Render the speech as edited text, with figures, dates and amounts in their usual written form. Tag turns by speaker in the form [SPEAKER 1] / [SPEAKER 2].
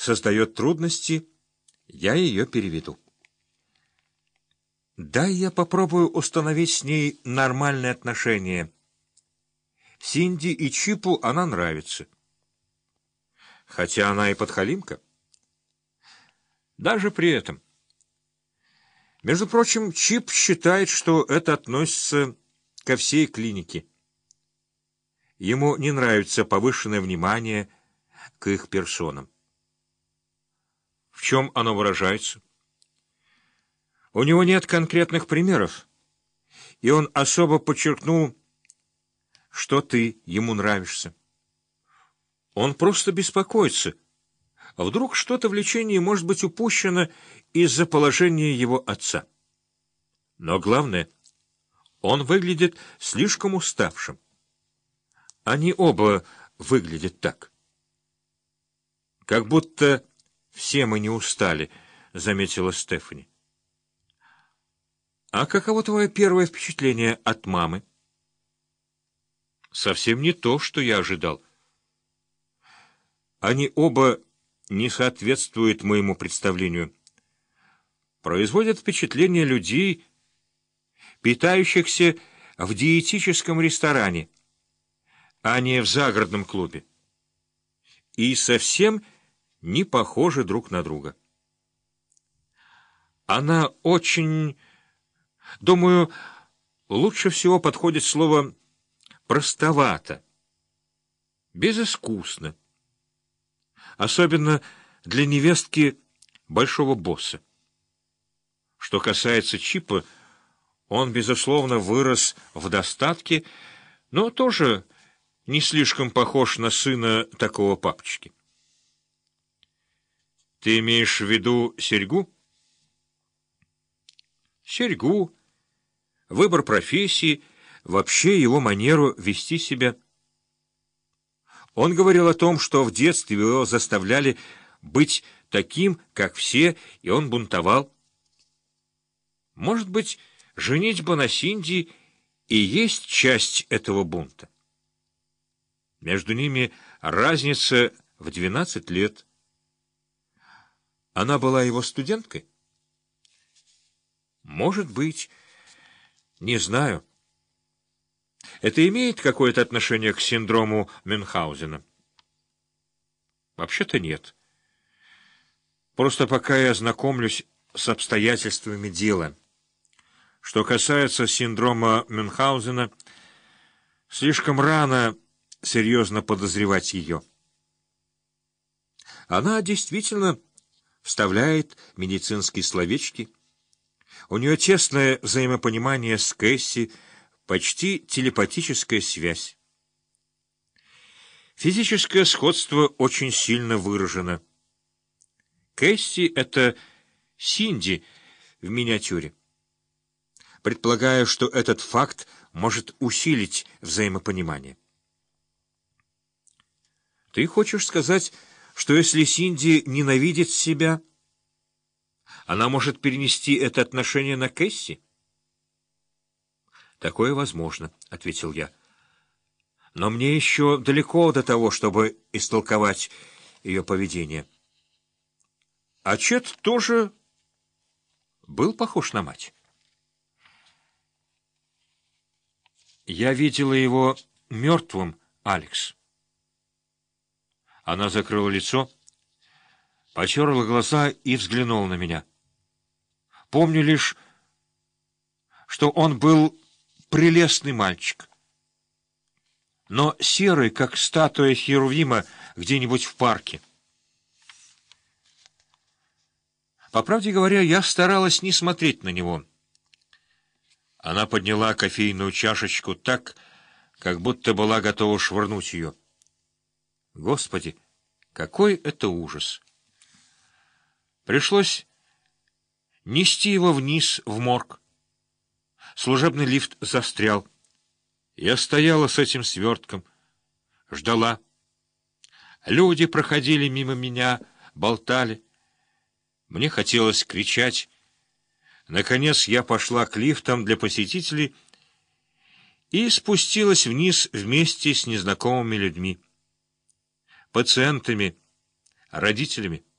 [SPEAKER 1] создает трудности, я ее переведу. Дай я попробую установить с ней нормальные отношения. Синди и Чипу она нравится. Хотя она и подхалимка. Даже при этом. Между прочим, Чип считает, что это относится ко всей клинике. Ему не нравится повышенное внимание к их персонам. В чем оно выражается? У него нет конкретных примеров, и он особо подчеркнул, что ты ему нравишься. Он просто беспокоится. А вдруг что-то в лечении может быть упущено из-за положения его отца? Но главное, он выглядит слишком уставшим. Они оба выглядят так. Как будто все мы не устали, заметила Стефани. А каково твое первое впечатление от мамы? Совсем не то, что я ожидал. Они оба не соответствуют моему представлению. Производят впечатление людей, питающихся в диетическом ресторане, а не в загородном клубе. И совсем не похожи друг на друга. Она очень... Думаю, лучше всего подходит слово «простовато», безыскусно. Особенно для невестки большого босса. Что касается Чипа, он, безусловно, вырос в достатке, но тоже не слишком похож на сына такого папочки. Ты имеешь в виду серьгу? Серьгу, выбор профессии, вообще его манеру вести себя. Он говорил о том, что в детстве его заставляли быть таким, как все, и он бунтовал. Может быть, женитьба на Синди и есть часть этого бунта. Между ними разница в 12 лет. Она была его студенткой? Может быть, не знаю. Это имеет какое-то отношение к синдрому Мюнхгаузена? Вообще-то нет. Просто пока я знакомлюсь с обстоятельствами дела. Что касается синдрома Мюнхгаузена, слишком рано серьезно подозревать ее. Она действительно вставляет медицинские словечки. У нее тесное взаимопонимание с Кэсси, почти телепатическая связь. Физическое сходство очень сильно выражено. Кэсси — это Синди в миниатюре. Предполагаю, что этот факт может усилить взаимопонимание. Ты хочешь сказать, что если Синди ненавидит себя, она может перенести это отношение на Кэсси? «Такое возможно», — ответил я. «Но мне еще далеко до того, чтобы истолковать ее поведение». А Чет тоже был похож на мать. «Я видела его мертвым, Алекс». Она закрыла лицо, потерла глаза и взглянула на меня. Помню лишь, что он был прелестный мальчик, но серый, как статуя Херувима где-нибудь в парке. По правде говоря, я старалась не смотреть на него. Она подняла кофейную чашечку так, как будто была готова швырнуть ее. Господи, какой это ужас! Пришлось нести его вниз в морг. Служебный лифт застрял. Я стояла с этим свертком, ждала. Люди проходили мимо меня, болтали. Мне хотелось кричать. Наконец я пошла к лифтам для посетителей и спустилась вниз вместе с незнакомыми людьми, пациентами, родителями.